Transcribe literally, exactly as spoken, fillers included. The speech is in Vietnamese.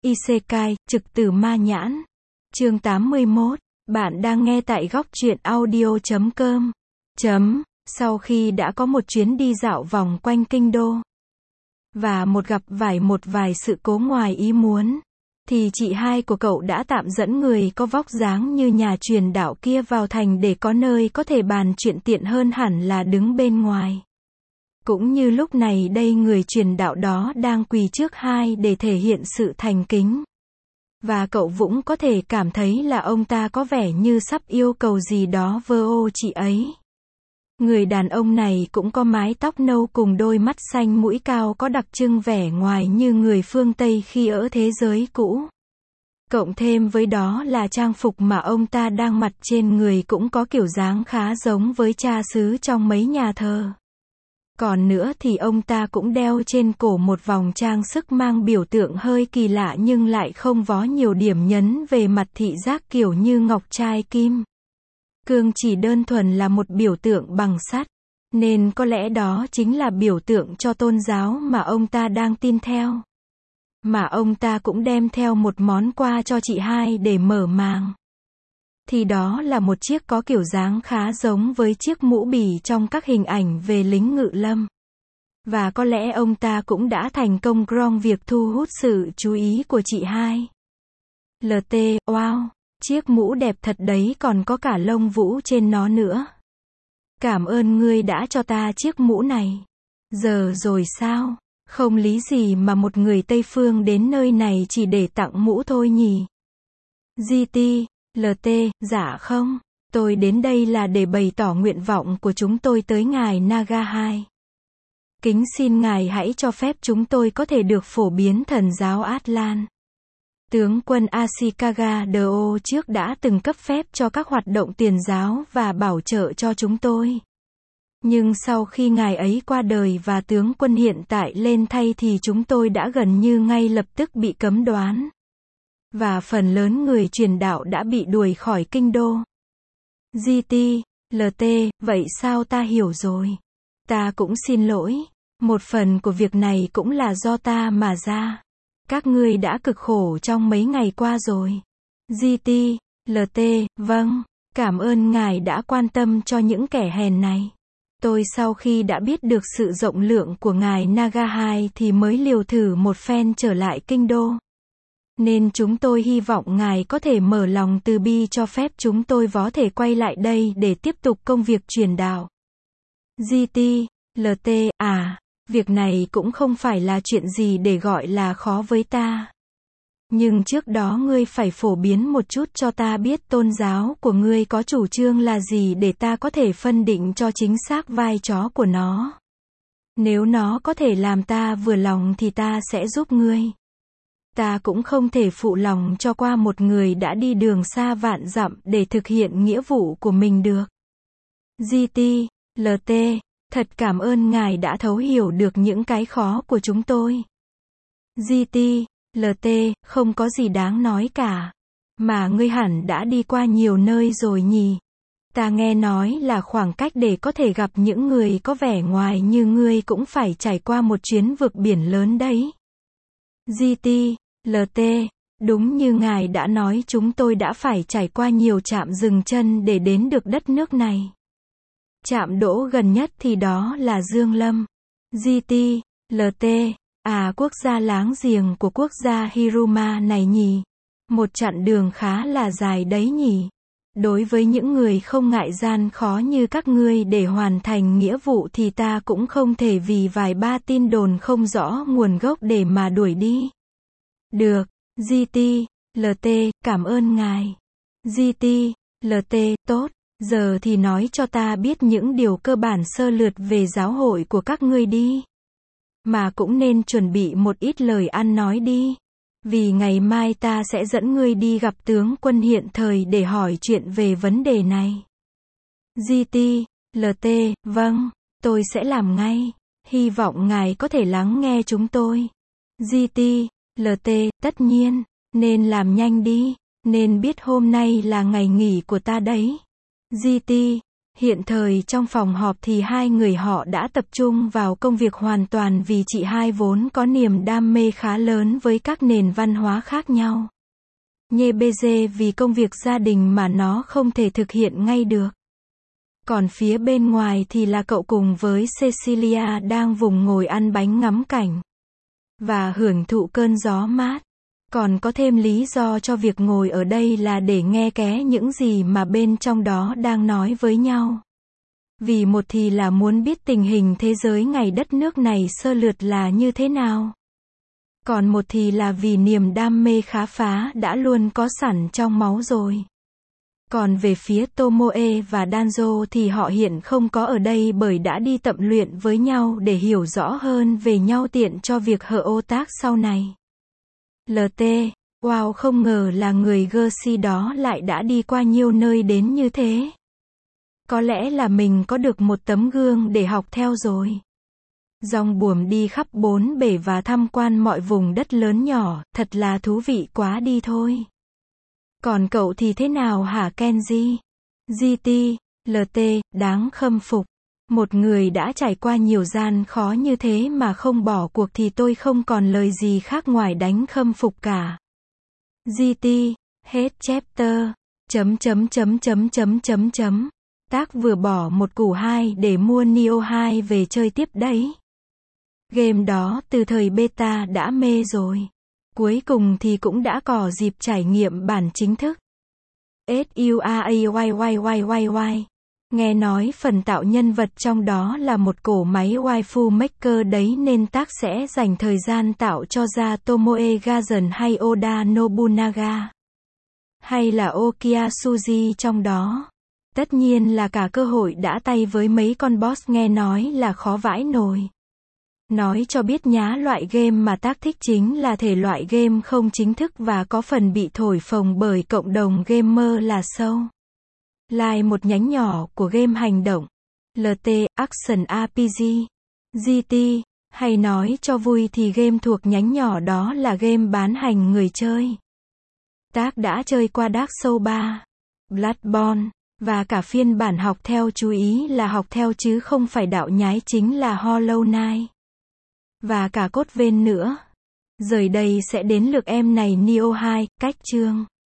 Isekai, trực tử ma nhãn. Chương tám mươi mốt. Bạn đang nghe tại góc truyện audio chấm com. Chấm. Sau khi đã có một chuyến đi dạo vòng quanh kinh đô và một gặp vài một vài sự cố ngoài ý muốn, thì chị hai của cậu đã tạm dẫn người có vóc dáng như nhà truyền đạo kia vào thành để có nơi có thể bàn chuyện tiện hơn hẳn là đứng bên ngoài. Cũng như lúc này đây người truyền đạo đó đang quỳ trước hai để thể hiện sự thành kính. Và cậu Vũng có thể cảm thấy là ông ta có vẻ như sắp yêu cầu gì đó vơ ô chị ấy. Người đàn ông này cũng có mái tóc nâu cùng đôi mắt xanh mũi cao có đặc trưng vẻ ngoài như người phương Tây khi ở thế giới cũ. Cộng thêm với đó là trang phục mà ông ta đang mặc trên người cũng có kiểu dáng khá giống với cha xứ trong mấy nhà thờ. Còn nữa thì ông ta cũng đeo trên cổ một vòng trang sức mang biểu tượng hơi kỳ lạ nhưng lại không vó nhiều điểm nhấn về mặt thị giác kiểu như ngọc trai kim cương, chỉ đơn thuần là một biểu tượng bằng sắt. Nên có lẽ đó chính là biểu tượng cho tôn giáo mà ông ta đang tin theo. Mà ông ta cũng đem theo một món quà cho chị hai để mở màng. Thì đó là một chiếc có kiểu dáng khá giống với chiếc mũ bỉ trong các hình ảnh về lính ngự lâm. Và có lẽ ông ta cũng đã thành công trong việc thu hút sự chú ý của chị hai. lờ tê, wow, chiếc mũ đẹp thật đấy, còn có cả lông vũ trên nó nữa. Cảm ơn ngươi đã cho ta chiếc mũ này. Giờ rồi sao? Không lý gì mà một người Tây Phương đến nơi này chỉ để tặng mũ thôi nhỉ? giê tê, lờ tê, dạ không. Tôi đến đây là để bày tỏ nguyện vọng của chúng tôi tới ngài Naga hai. Kính xin ngài hãy cho phép chúng tôi có thể được phổ biến thần giáo Atlan. Tướng quân Ashikaga Do trước đã từng cấp phép cho các hoạt động tiền giáo và bảo trợ cho chúng tôi. Nhưng sau khi ngài ấy qua đời và tướng quân hiện tại lên thay thì chúng tôi đã gần như ngay lập tức bị cấm đoán. Và phần lớn người truyền đạo đã bị đuổi khỏi kinh đô. giê tê, lờ tê, vậy sao? Ta hiểu rồi. Ta cũng xin lỗi. Một phần của việc này cũng là do ta mà ra. Các ngươi đã cực khổ trong mấy ngày qua rồi. giê tê, lờ tê, vâng. Cảm ơn ngài đã quan tâm cho những kẻ hèn này. Tôi sau khi đã biết được sự rộng lượng của ngài Naga hai thì mới liều thử một phen trở lại kinh đô. Nên chúng tôi hy vọng ngài có thể mở lòng từ bi cho phép chúng tôi có thể quay lại đây để tiếp tục công việc truyền đạo. giê tê, lờ tê, à, việc này cũng không phải là chuyện gì để gọi là khó với ta. Nhưng trước đó ngươi phải phổ biến một chút cho ta biết tôn giáo của ngươi có chủ trương là gì để ta có thể phân định cho chính xác vai trò của nó. Nếu nó có thể làm ta vừa lòng thì ta sẽ giúp ngươi. Ta cũng không thể phụ lòng cho qua một người đã đi đường xa vạn dặm để thực hiện nghĩa vụ của mình được. giê tê, lờ tê, thật cảm ơn ngài đã thấu hiểu được những cái khó của chúng tôi. giê tê, lờ tê, không có gì đáng nói cả. Mà ngươi hẳn đã đi qua nhiều nơi rồi nhỉ? Ta nghe nói là khoảng cách để có thể gặp những người có vẻ ngoài như ngươi cũng phải trải qua một chuyến vượt biển lớn đấy. giê tê, lờ tê, đúng như ngài đã nói, chúng tôi đã phải trải qua nhiều trạm dừng chân để đến được đất nước này. Trạm đỗ gần nhất thì đó là Dương Lâm. giê tê, lờ tê, à, quốc gia láng giềng của quốc gia Hiruma này nhỉ? Một chặng đường khá là dài đấy nhỉ? Đối với những người không ngại gian khó như các ngươi để hoàn thành nghĩa vụ thì ta cũng không thể vì vài ba tin đồn không rõ nguồn gốc để mà đuổi đi. Được, giê tê, lờ tê, cảm ơn ngài. giê tê, lờ tê, tốt. Giờ thì nói cho ta biết những điều cơ bản sơ lược về giáo hội của các ngươi đi. Mà cũng nên chuẩn bị một ít lời ăn nói đi. Vì ngày mai ta sẽ dẫn ngươi đi gặp tướng quân hiện thời để hỏi chuyện về vấn đề này. giê tê, lờ tê, vâng, tôi sẽ làm ngay. Hy vọng ngài có thể lắng nghe chúng tôi. giê tê, lờ tê, tất nhiên, nên làm nhanh đi, nên biết hôm nay là ngày nghỉ của ta đấy. giê tê, Hiện thời trong phòng họp thì hai người họ đã tập trung vào công việc hoàn toàn vì chị hai vốn có niềm đam mê khá lớn với các nền văn hóa khác nhau. Nhê bê dê vì công việc gia đình mà nó không thể thực hiện ngay được. Còn phía bên ngoài thì là cậu cùng với Cecilia đang vùng ngồi ăn bánh ngắm cảnh và hưởng thụ cơn gió mát. Còn có thêm lý do cho việc ngồi ở đây là để nghe ké những gì mà bên trong đó đang nói với nhau. Vì một thì là muốn biết tình hình thế giới ngày đất nước này sơ lược là như thế nào. Còn một thì là vì niềm đam mê khám phá đã luôn có sẵn trong máu rồi. Còn về phía Tomoe và Danzo thì họ hiện không có ở đây bởi đã đi tập luyện với nhau để hiểu rõ hơn về nhau tiện cho việc hợp tác sau này. lờ tê, wow, không ngờ là người Gershi đó lại đã đi qua nhiều nơi đến như thế. Có lẽ là mình có được một tấm gương để học theo rồi. Dòng buồm đi khắp bốn bể và tham quan mọi vùng đất lớn nhỏ, thật là thú vị quá đi thôi. Còn cậu thì thế nào hả Kenji? giê tê, lờ tê, đáng khâm phục. Một người đã trải qua nhiều gian khó như thế mà không bỏ cuộc thì tôi không còn lời gì khác ngoài đánh khâm phục cả. giê tê, hết chapter. Chấm chấm chấm chấm chấm chấm chấm. Tác vừa bỏ một củ hai để mua Nioh hai về chơi tiếp đấy. Game đó từ thời beta đã mê rồi. Cuối cùng thì cũng đã có dịp trải nghiệm bản chính thức. Suayyyyyy. Nghe nói phần tạo nhân vật trong đó là một cỗ máy waifu maker đấy nên tác sẽ dành thời gian tạo cho ra Tomoe Gazen hay Oda Nobunaga. Hay là Okia Suzy trong đó. Tất nhiên là cả cơ hội đã tay với mấy con boss nghe nói là khó vãi nồi. Nói cho biết nhá, loại game mà tác thích chính là thể loại game không chính thức và có phần bị thổi phồng bởi cộng đồng gamer là sâu. Like một nhánh nhỏ của game hành động. lờ tê, Action rờ pê giê. giê tê, hay nói cho vui thì game thuộc nhánh nhỏ đó là game bán hành người chơi. Tác đã chơi qua Dark Souls ba, Bloodborne, và cả phiên bản học theo, chú ý là học theo chứ không phải đạo nhái chính là Hollow Knight. Và cả Code Vein nữa. Rồi đây sẽ đến lượt em này Nioh hai, cách chương.